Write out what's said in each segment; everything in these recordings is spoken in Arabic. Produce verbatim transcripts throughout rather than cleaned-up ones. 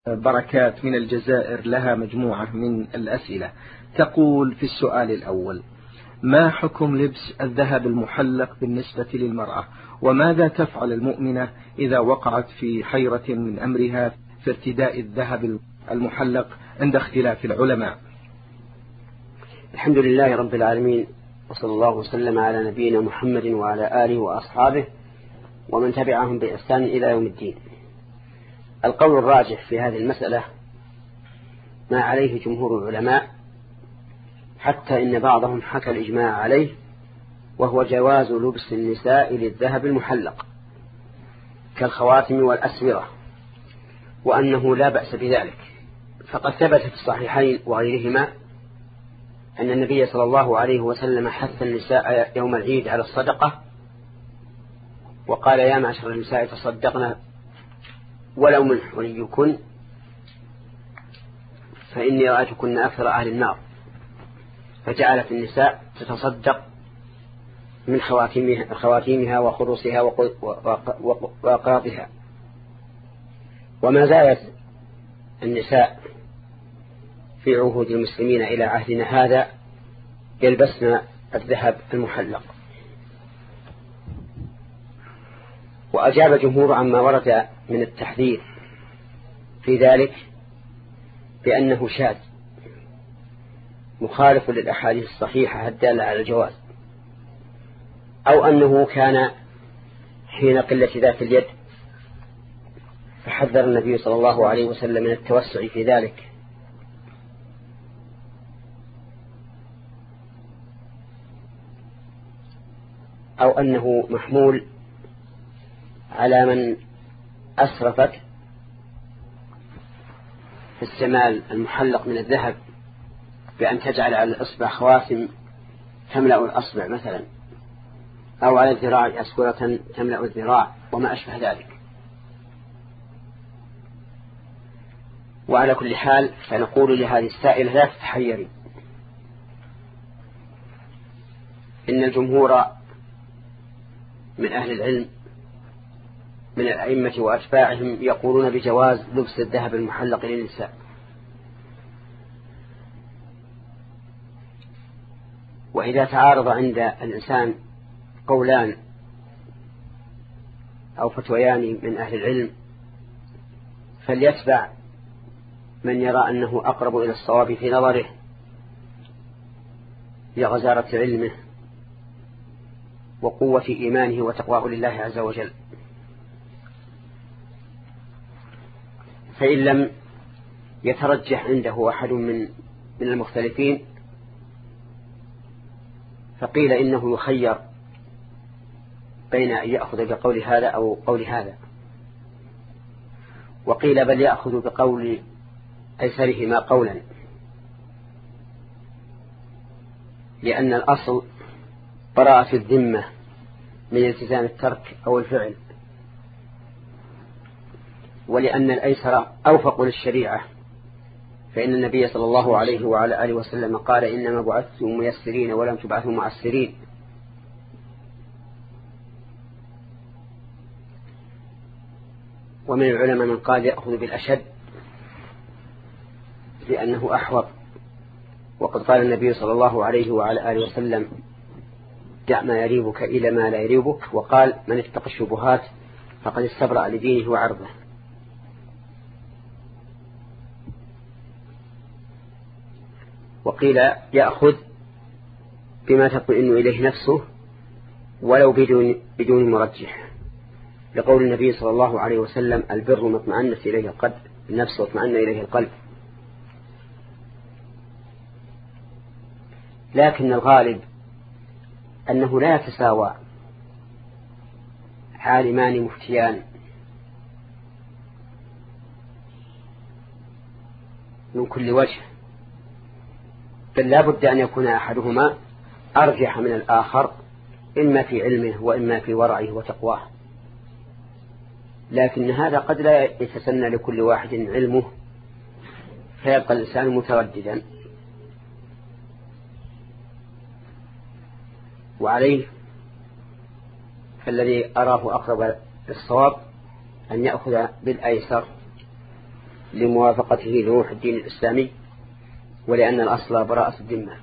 بركات من الجزائر لها مجموعة من الأسئلة. تقول في السؤال الأول: ما حكم لبس الذهب المحلق بالنسبة للمرأة؟ وماذا تفعل المؤمنة إذا وقعت في حيرة من أمرها في ارتداء الذهب المحلق عند اختلاف العلماء؟ الحمد لله رب العالمين، وصلى الله وسلم على نبينا محمد وعلى آله وأصحابه ومن تبعهم بإحسان إلى يوم الدين. القول الراجح في هذه المسألة ما عليه جمهور العلماء، حتى إن بعضهم حكى الإجماع عليه، وهو جواز لبس النساء للذهب المحلق كالخواتم والأسورة، وأنه لا بأس بذلك. فقد ثبت في الصحيحين وغيرهما أن النبي صلى الله عليه وسلم حث النساء يوم العيد على الصدقة، وقال: يا معشر النساء تصدقنا ولو من حليكن فإني رأيتكن أكثر أهل النار. فجعلت النساء تتصدق من خواتيمها, خواتيمها وخروصها وأقراطها. وما زالت النساء في عهود المسلمين إلى عهدنا هذا يلبسن الذهب المحلق. وأجاب جمهور عما ورد من التحذير في ذلك بأنه شاذ مخالف للأحاديث الصحيحة الدالة على الجواز، أو أنه كان حين قلة ذات اليد فحذر النبي صلى الله عليه وسلم من التوسع في ذلك. أو أنه محمول على من أسرفت في السمال المحلق من الذهب بأن تجعل على الأصبع خواتم تملأ الأصبع مثلا، أو على الذراع أسورة تملأ الذراع وما أشبه ذلك. وعلى كل حال فنقول لهذه السائلة: لا تتحيري، إن الجمهور من أهل العلم من الأئمة وأتباعهم يقولون بجواز لبس الذهب المحلق للنساء. وإذا تعارض عند الإنسان قولان أو فتويان من أهل العلم فليتبع من يرى أنه أقرب إلى الصواب في نظره لغزارة علمه وقوة إيمانه وتقواه لله عز وجل. فإن لم يترجح عنده أحد من من المختلفين فقيل إنه يخير بين أن يأخذ بقول هذا أو قول هذا، وقيل بل يأخذ بقول أيسرهما قولا، لأن الأصل براءة الذمة من التزام الترك أو الفعل، ولأن الأيسر أوفق للشريعة، فإن النبي صلى الله عليه وعلى آله وسلم قال: إنما بعثتم ميسرين ولم تبعثوا معسرين. ومن العلماء من قال يأخذ بالأشد لأنه أحوط، وقد قال النبي صلى الله عليه وعلى آله وسلم: دع ما يريبك إلى ما لا يريبك، وقال: من اتقى الشبهات فقد استبرأ لدينه وعرضه. وقيل يأخذ بما تطمئن إليه نفسه ولو بدون, بدون مرجح، لقول النبي صلى الله عليه وسلم: البر ما اطمأنت إليه القلب، النفس واطمأن إليه القلب. لكن الغالب أنه لا يتساوى عالمان مفتيان من كل وجه، بل لا بد أن يكون أحدهما أرجح من الآخر، إما في علمه وإما في ورعه وتقواه. لكن هذا قد لا يتسنى لكل واحد علمه، فيبقى الإنسان مترددا. وعليه فالذي أراه أقرب للصواب أن يأخذ بالأيسر لموافقته لروح الدين الإسلامي، ولأن الأصل براءة الذمة.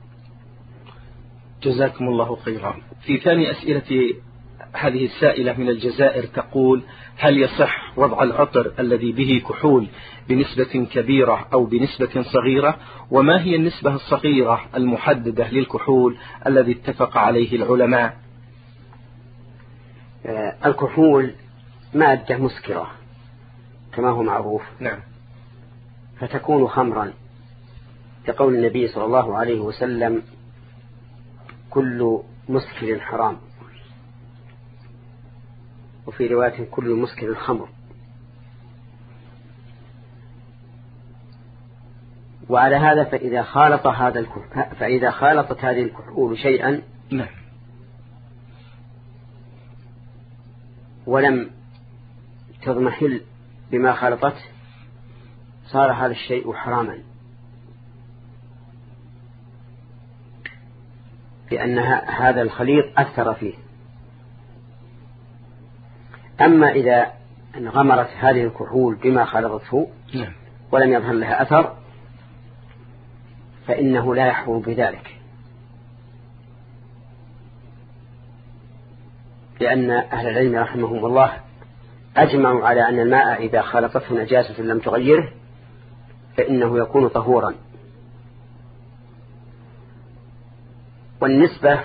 جزاكم الله خيرا. في ثاني أسئلة هذه السائلة من الجزائر تقول: هل يصح وضع العطر الذي به كحول بنسبة كبيرة أو بنسبة صغيرة؟ وما هي النسبة الصغيرة المحددة للكحول الذي اتفق عليه العلماء؟ الكحول مادة مسكرة كما هو معروف، نعم، فتكون خمرا، لقول النبي صلى الله عليه وسلم: كل مسكر حرام، وفي رواية كل مسكر خمر. وعلى هذا فإذا خالط هذا الكحول فإذا خالطت هذه الكحول شيئا نعم ولم تضمحل بما خالطته صار هذا الشيء حراما، لأن هذا الخليط أثر فيه. أما إذا انغمرت هذه الكحول بما خلطته ولم يظهر لها أثر فإنه لا يحرم بذلك، لأن أهل العلم رحمهم الله أجمعوا على أن الماء إذا خلطته نجاسة لم تغيره فإنه يكون طهورا. والنسبة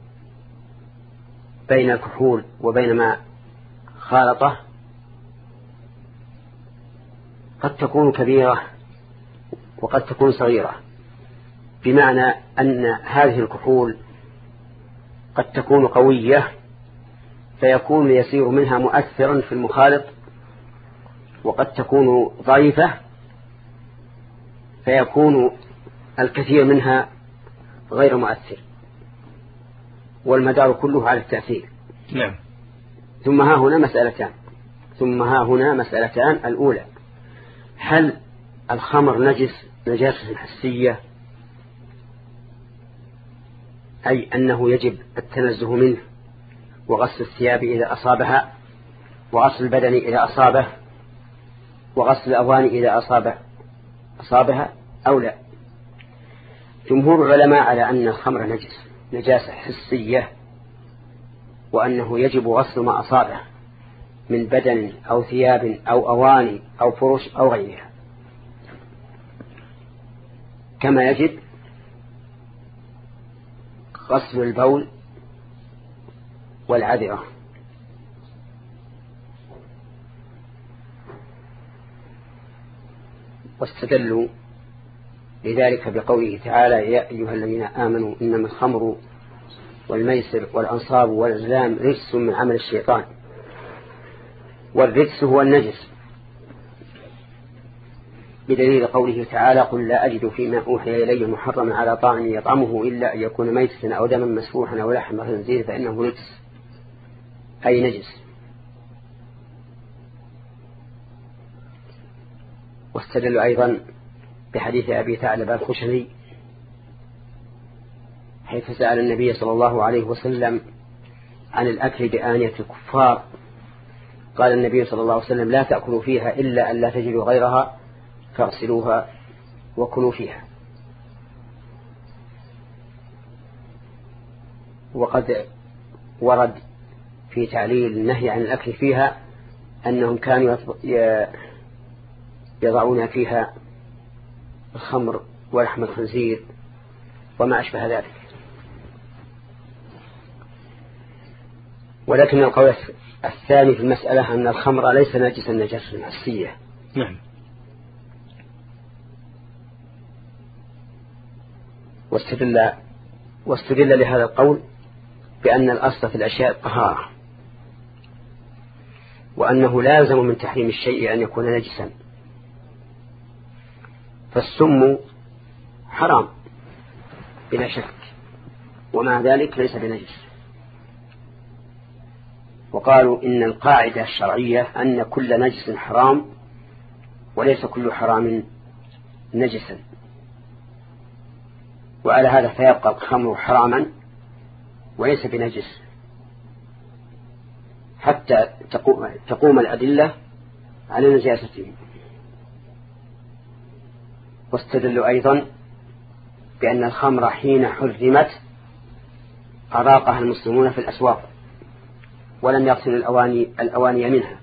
بين الكحول وبين ما خالطه قد تكون كبيرة وقد تكون صغيرة، بمعنى أن هذه الكحول قد تكون قوية فيكون يسير منها مؤثرا في المخالط، وقد تكون ضعيفة فيكون الكثير منها غير مؤثر، والمدار كله على التأثير. نعم. ثم ها هنا مسألتان ثم ها هنا مسألتان الأولى: هل الخمر نجس نجاسة حسية، أي أنه يجب التنزه منه وغسل الثياب إذا أصابها، وغسل البدن إذا أصابه، وغسل الأواني إذا أصابه أصابها أو لا؟ جمهور العلماء على أن الخمر نجس نجاسة حسية، وأنه يجب غسل ما أصابه من بدن أو ثياب أو أواني أو فرش أو غيرها، كما يجب غسل البول والعذرة. واستدلوا لذلك بقوله تعالى: يا أيها الذين آمنوا إنما الخمر والميسر والأنصاب والأزلام رجس من عمل الشيطان، والرجس هو النجس، بدليل قوله تعالى: قل لا أجد فيما أوحي إلي محرما على طاعم يطعمه إلا أن يكون ميتة أو دما مسفوحا أو لحم خنزير فإنه رجس، أي نجس. واستدلوا أيضا بحديث أبي ثعلبة الخشني حيث سأل النبي صلى الله عليه وسلم عن الأكل بآنية الكفار، قال النبي صلى الله عليه وسلم: لا تأكلوا فيها إلا أن لا تجدوا غيرها فاغسلوها وكلوا فيها. وقد ورد في تعليل النهي عن الأكل فيها أنهم كانوا يضعون فيها الخمر ولحم الخنزير وما أشبه ذلك. ولكن القول الثاني في المسألة أن الخمر ليس نجسا نجاسة حسية. نعم. واستدل واستدل لهذا القول بأن الأصل في الأشياء الطهارة، وأنه لازم من تحريم الشيء أن يكون نجسا، فالسم حرام بلا شك ومع ذلك ليس بنجس. وقالوا إن القاعدة الشرعية أن كل نجس حرام وليس كل حرام نجسا، وعلى هذا فيبقى الخمر حراما وليس بنجس حتى تقوم الأدلة على نجاسته. واستدلوا أيضا بأن الخمر حين حرمت أراقها المسلمون في الأسواق ولم يغسلوا الأواني, الأواني منها،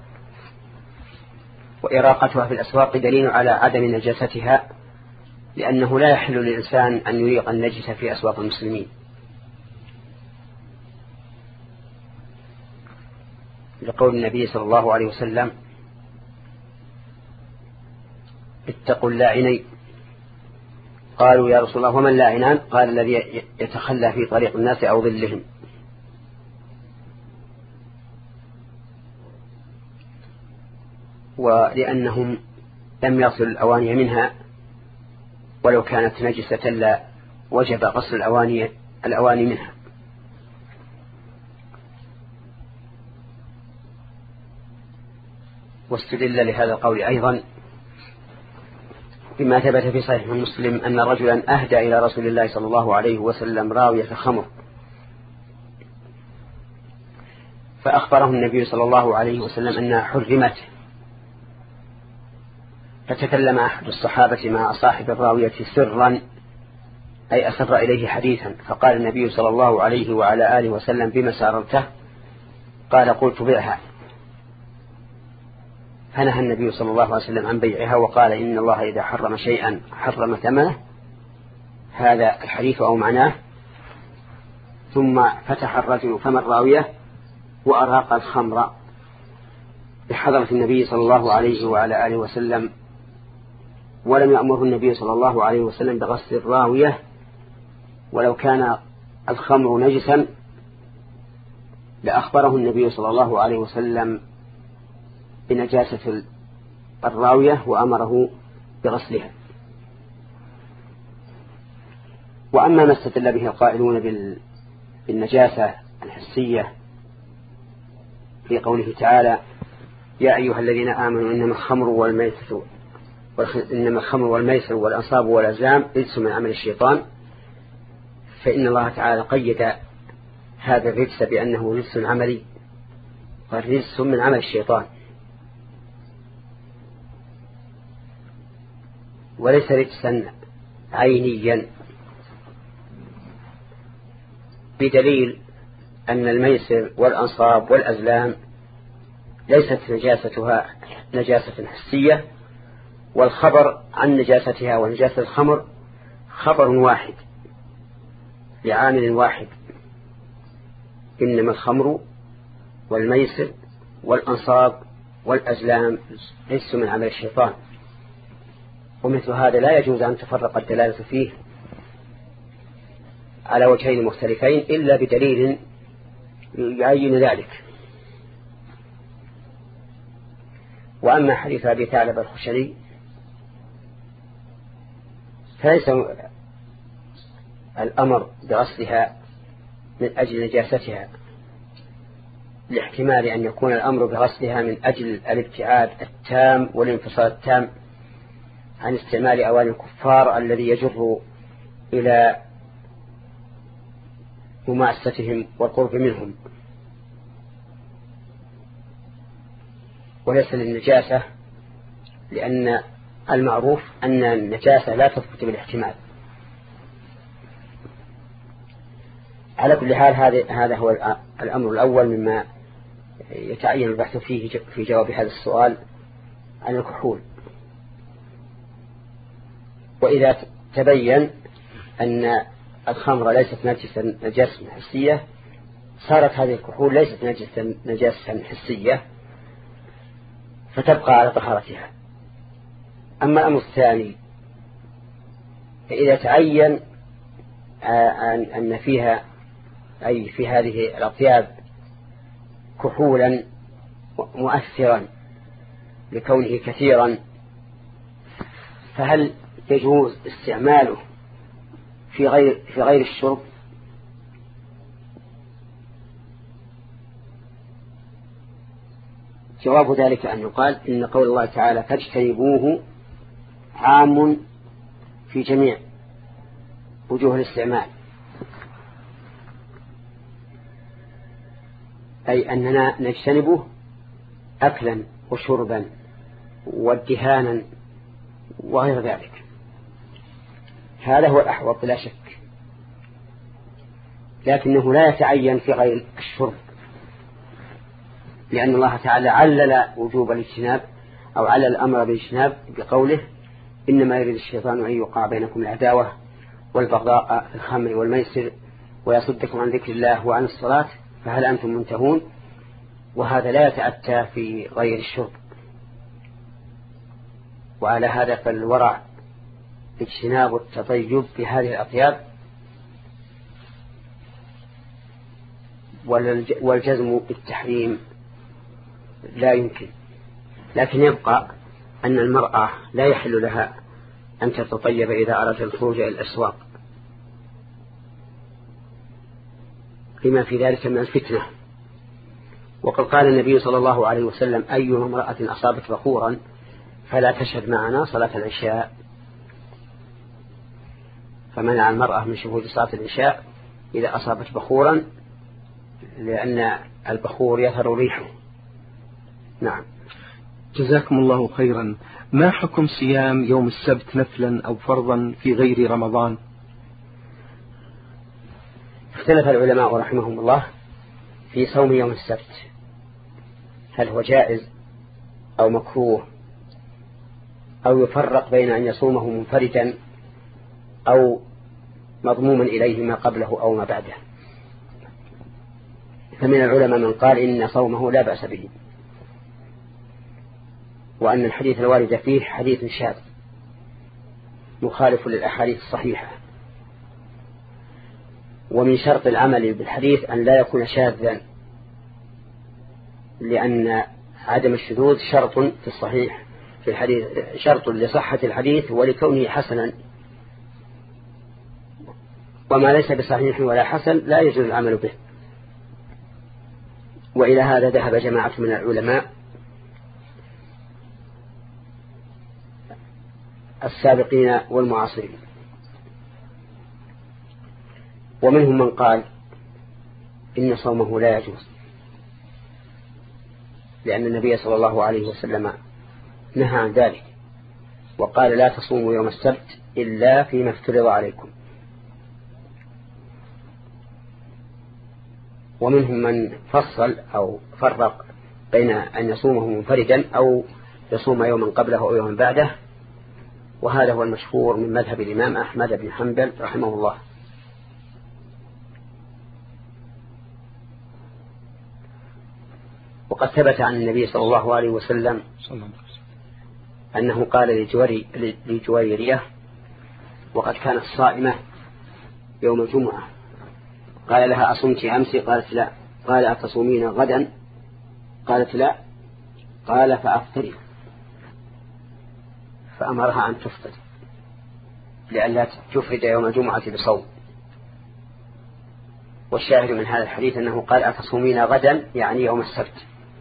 وإراقتها في الأسواق دليل على عدم نجاستها، لأنه لا يحل للإنسان أن يريق النجس في أسواق المسلمين، لقول النبي صلى الله عليه وسلم: اتقوا اللاعنين. قالوا: يا رسول الله وما اللاعنان؟ قال: الذي يتخلى في طريق الناس أو ظلهم. ولأنهم لم يصلوا الأواني منها، ولو كانت نجسة لا وجب غسل الأواني, الأواني منها. واستدل لهذا القول أيضا بما ثبت في صحيح مسلم أن رجلا أهدى إلى رسول الله صلى الله عليه وسلم راوية خمر، فأخبره النبي صلى الله عليه وسلم أنها حرمت، فتكلم أحد الصحابة مع صاحب الراوية سرا، أي أسر إليه حديثا، فقال النبي صلى الله عليه وعلى آله وسلم: بما ساررته؟ قال: قلت بيعها. فنهى النبي صلى الله عليه وسلم عن بيعها، وقال: إن الله إذا حرم شيئا حرم ثمنه، هذا الحديث أو معناه. ثم فتح الرجل فم الراوية وأراق الخمر بحضرة النبي صلى الله عليه وعلى آله وسلم، ولم يأمره النبي صلى الله عليه وسلم بغسل الراوية، ولو كان الخمر نجسا لأخبره النبي صلى الله عليه وسلم بنجاسة الراوية وأمره بغسلها. وأما ما استدل به القائلون بالنجاسة الحسية في قوله تعالى: يا أيها الذين آمنوا إنما الخمر والميسر إنما الخمر والميسر والأنصاب والأزلام رجس من عمل الشيطان، فإن الله تعالى قيد هذا الرجس بأنه رجس عملي، والرجس من عمل الشيطان، وليس رجسا عينيا، بدليل أن الميسر والأنصاب والأزلام ليست نجاستها نجاسة حسية، والخبر عن نجاستها ونجاسة الخمر خبر واحد لعامل واحد: إنما الخمر والميسر والأنصاب والأزلام رجس من عمل الشيطان. ومثل هذا لا يجوز أن تفرق الدلالة فيه على وجهين مختلفين إلا بدليل يعين ذلك. وأما حديث أبي ثعلبة الخشني فليس الأمر بغسلها من أجل نجاستها، لاحتمال أن يكون الأمر بغسلها من أجل الابتعاد التام والانفصال التام عن استعمال أواني الكفار الذي يجر إلى مماستهم والقرب منهم، وليس للنجاسة، لأن المعروف أن النجاسة لا تثبت بالاحتمال. على كل حال هذا هو الأمر الأول مما يتعين البحث فيه في جواب هذا السؤال عن الكحول. وإذا تبين أن الخمر ليست نجاسة حسية صارت هذه الكحول ليست نجاسة حسية فتبقى على طهارتها. أما الأمر الثاني فإذا تعين أن فيها أي في هذه الأطياب كحولا مؤثرا لكونه كثيرا، فهل يجوز استعماله في غير في غير الشرب؟ جواب ذلك أن يقال إن قول الله تعالى فاجتنبوه عام في جميع وجوه الاستعمال، أي أننا نجتنبه أكلا وشربا وادهانا وغير ذلك. هذا هو الأحوط بلا شك، لكنه لا يتعين في غير الشرب، لأن الله تعالى علل وجوب الاجتناب أو علل الأمر بالاجتناب بقوله إنما يريد الشيطان أن يوقع بينكم العداوة والبغضاء في الخمر والميسر ويصدكم عن ذكر الله وعن الصلاة فهل أنتم منتهون. وهذا لا يتأتى في غير الشرب. وعلى هذا فالورع اجتناب التطيب بهذه الأطياب والجزم بالتحريم لا يمكن. لكن يبقى أن المرأة لا يحل لها أن تتطيب إذا أردت الخروج إلى الأسواق لما في ذلك من الفتنة. وقد قال النبي صلى الله عليه وسلم أي امرأة أصابت بخورا فلا تشهد معنا صلاة العشاء، فمنع المرأة من شهود صلاة العشاء إذا أصابت بخورا لأن البخور يظهر ريحه. نعم. جزاكم الله خيرا. ما حكم صيام يوم السبت نفلا أو فرضا في غير رمضان؟ اختلف العلماء رحمهم الله في صوم يوم السبت، هل هو جائز أو مكروه أو يفرق بين أن يصومه منفردا أو مضموما إليه ما قبله أو ما بعده. فمن العلماء من قال إن صومه لا بأس به، وأن الحديث الوارد فيه حديث شاذ مخالف للأحاديث الصحيحة. ومن شرط العمل بالحديث أن لا يكون شاذا، لأن عدم الشذوذ شرط في الصحيح في الحديث، شرط لصحة الحديث ولكونه حسنا، وما ليس بصحيح ولا حسن لا يجوز العمل به. وإلى هذا ذهب جماعة من العلماء السابقين والمعاصرين. ومنهم من قال إن صومه لا يجوز، لأن النبي صلى الله عليه وسلم نهى عن ذلك وقال لا تصوموا يوم السبت إلا فيما افترض عليكم. ومنهم من فصل أو فرق بين أن يصومه منفردا أو يصوم يوما قبله أو يوما بعده، وهذا هو المشهور من مذهب الإمام أحمد بن حنبل رحمه الله. وقد ثبت عن النبي صلى الله عليه وسلم أنه قال لجويرية وقد كانت صائمة يوم الجمعة، قال لها أصمت أمس؟ قالت لا. قال أتصومين غدا؟ قالت لا. قال فأفطري، فأمرها أن تفطر لئلا تفرد يوم الجمعة بصوم. والشاهد من هذا الحديث أنه قال أتصومين غدا يعني يوم السبت،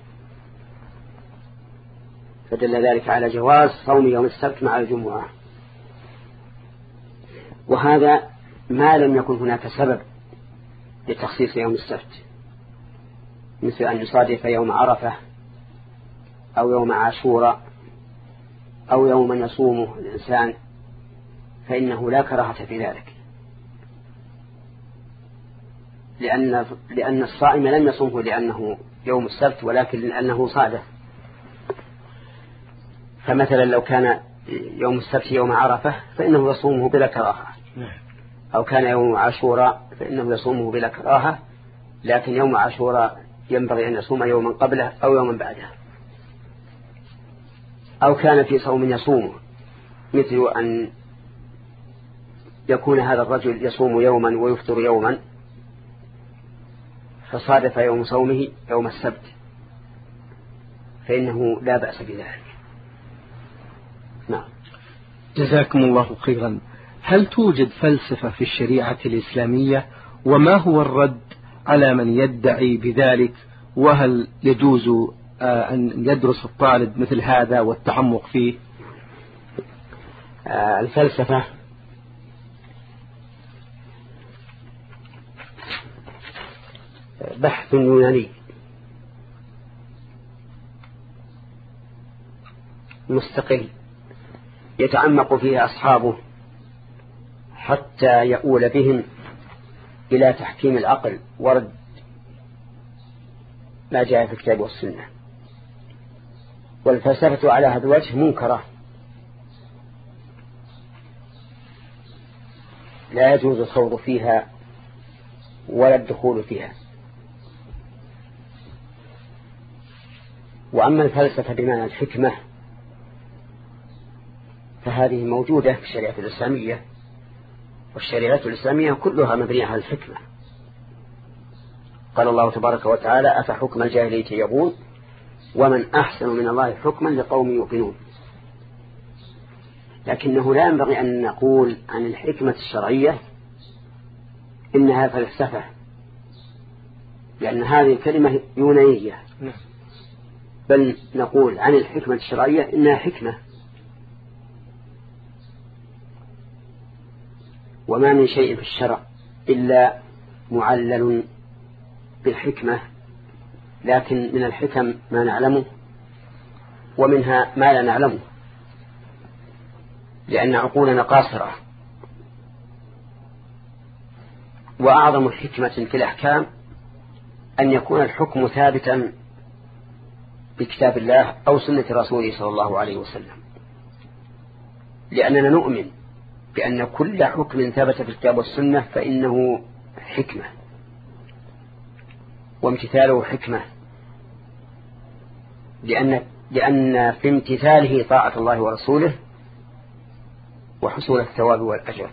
فدل ذلك على جواز صوم يوم السبت مع الجمعة. وهذا ما لم يكن هناك سبب لتخصيص يوم السبت، مثل أن يصادف يوم عرفة أو يوم عاشوراء أو يوم يصومه الإنسان، فإنه لا كراهة في ذلك، لأن لأن الصائم لم يصومه لأنه يوم السبت ولكن لأنه صادف. فمثلا لو كان يوم السبت يوم عرفة فإنه يصومه بلا كراهة، أو كان يوم عاشوراء فإنه يصومه بلا كراهة، لكن يوم عاشوراء ينبغي أن يصوم يوما قبله أو يوما بعده. أو كان في صوم يصومه، مثل أن يكون هذا الرجل يصوم يوما ويفطر يوما فصادف يوم صومه يوم السبت، فإنه لا بأس بذلك. نعم. جزاكم الله خيرا. هل توجد فلسفة في الشريعة الإسلامية؟ وما هو الرد على من يدعي بذلك؟ وهل يجوز أن يدرس الطالب مثل هذا والتعمق فيه؟ الفلسفة بحث يوناني مستقل يتعمق فيه أصحابه حتى يؤول بهم إلى تحكيم العقل ورد ما جاء في الكتاب والسنة. والفلسفة على هذا الوجه منكرة، لا يجوز الخوض فيها ولا الدخول فيها. وأما الفلسفة بمعنى الحكمة فهذه موجودة في الشريعة الإسلامية، والشريعة الإسلامية كلها مبنية على الحكمة. قال الله تبارك وتعالى: أفحكم الجاهلية يبغون ومن أحسن من الله حكما لقوم يوقنون. لكنه لا ينبغي أن نقول عن الحكمة الشرعية إنها فلسفة، لأن هذه الكلمة يونانية، بل نقول عن الحكمة الشرعية إنها حكمة. وما من شيء في الشرع إلا معلل بالحكمة، لكن من الحكم ما نعلمه ومنها ما لا نعلمه، لأن عقولنا قاصرة. وأعظم حكمة في الأحكام أن يكون الحكم ثابتا بكتاب الله أو سنة رسوله صلى الله عليه وسلم، لأننا نؤمن بأن كل حكم ثبت في الكتاب والسنة فإنه حكمة وامتثاله حكمة، لأن, لأن في امتثاله طاعة الله ورسوله وحصول الثواب والأجر.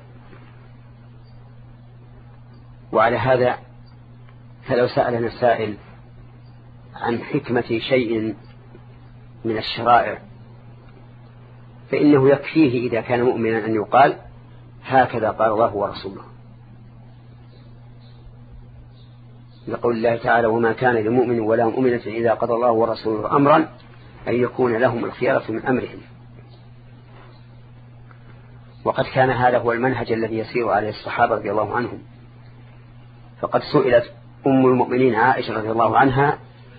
وعلى هذا فلو سألنا السائل عن حكمة شيء من الشرائع فإنه يكفيه إذا كان مؤمنا أن يقال: هكذا قال الله ورسوله. لقول الله تعالى: وما كان لمؤمن ولا مؤمنة إذا قضى الله ورسوله أمرا أن يكون لهم الخيارة من أمرهم. وقد كان هذا هو المنهج الذي يسير عليه الصحابة رضي الله عنهم. فقد سئلت أم المؤمنين عائشة رضي الله عنها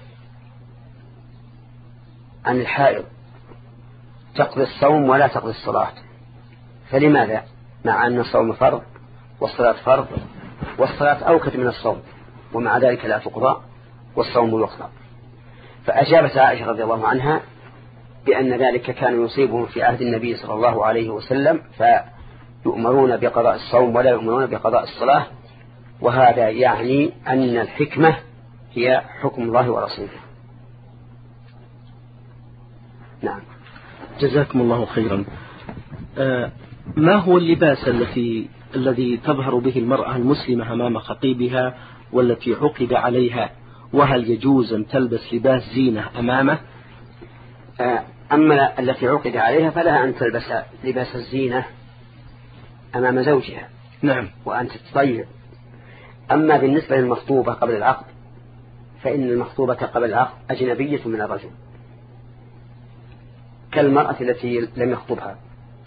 عن الحائض: تقضي الصوم ولا تقضي الصلاة، فلماذا؟ مع أن الصوم فرض والصلاة فرض، والصلاة أوكد من الصوم، ومع ذلك لا تقضى والصوم يقضى. فأجابت عائشة رضي الله عنها بأن ذلك كان يصيبهم في عهد النبي صلى الله عليه وسلم، فيؤمرون بقضاء الصوم ولا يؤمرون بقضاء الصلاة، وهذا يعني أن الحكمة هي حكم الله ورسوله. نعم. جزاكم الله خيرا. آه ما هو اللباس التي الذي تظهر به المرأة المسلمة أمام خطيبها والتي عقد عليها، وهل يجوز أن تلبس لباس زينة أمامه؟ آه أما التي عقد عليها فلها أن تلبس لباس الزينة أمام زوجها. نعم. وأن تتطيب. أما بالنسبة للمخطوبة قبل العقد فإن المخطوبة قبل العقد أجنبية من الرجل كالمرأة التي لم يخطبها،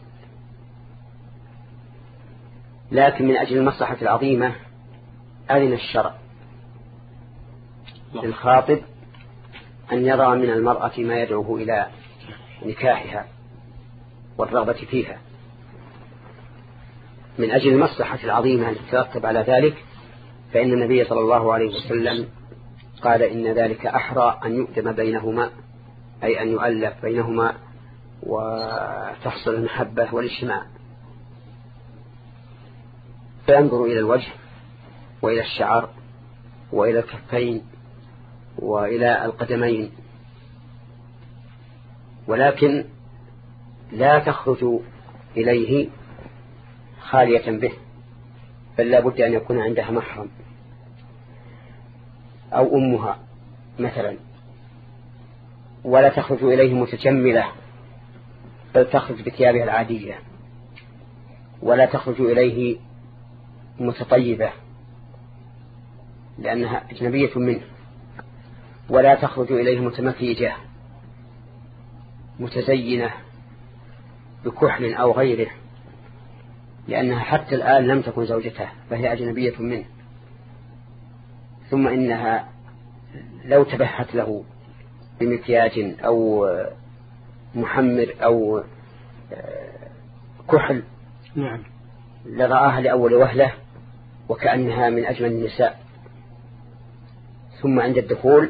لكن من أجل المصلحة العظيمة أذن الشرع للخاطب أن يرى من المرأة ما يدعوه إلى نكاحها والرغبة فيها. من أجل المصلحة العظيمة التي ترتب على ذلك فإن النبي صلى الله عليه وسلم قال: إن ذلك أحرى أن يؤدم بينهما، أي أن يؤلف بينهما وتحصل المحبة والاجتماع. فينظر إلى الوجه وإلى الشعر وإلى الكفين وإلى القدمين، ولكن لا تخرج إليه خالية به، بل لا بد أن يكون عندها محرم أو أمها مثلا، ولا تخرج إليه متجملة، بل تخرج بثيابها العادية، ولا تخرج إليه متطيبة لأنها أجنبية منه، ولا تخرج إليه متمكيجة متزينة بكحل أو غيره، لأنها حتى الآن لم تكن زوجته فهي أجنبية منه. ثم إنها لو تبهت له بمكياج أو محمر أو كحل نعم لرآها لأول وهلة وكأنها من أجمل النساء، ثم عند الدخول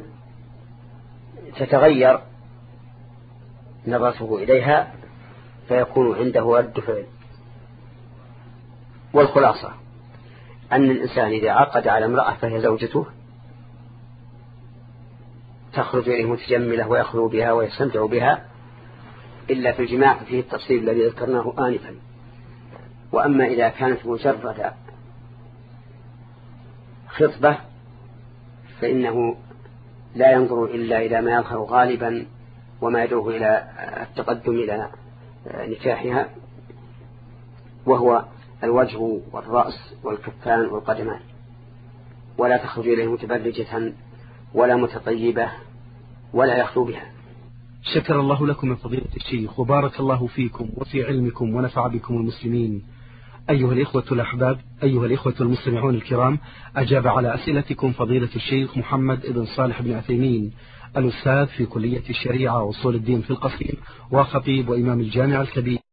تتغير نظرته إليها فيكون عنده رد فعل. والخلاصة أن الإنسان إذا عقد على امرأة فهي زوجته تخرج إليه متجملة ويخلو بها ويستمتع بها، إلا في الجماع فيه التفصيل الذي ذكرناه آنفا. وأما إذا كانت مجرد خطبة فإنه لا ينظر إلا إلى ما يظهر غالبا وما يدعوه إلى التقدم إلى نكاحها، وهو الوجه والرأس والكفان والقدمان، ولا تخرج إليه متبرجة ولا متطيبة ولا يخلو بها. شكر الله لكم من فضيلة الشيخ وبارك الله فيكم وفي علمكم ونفع بكم المسلمين. أيها الإخوة الأحباب، أيها الإخوة المستمعون الكرام، أجاب على أسئلتكم فضيلة الشيخ محمد بن صالح بن عثيمين، الأستاذ في كلية الشريعة وأصول الدين في القصيم وخطيب وإمام الجامع الكبير.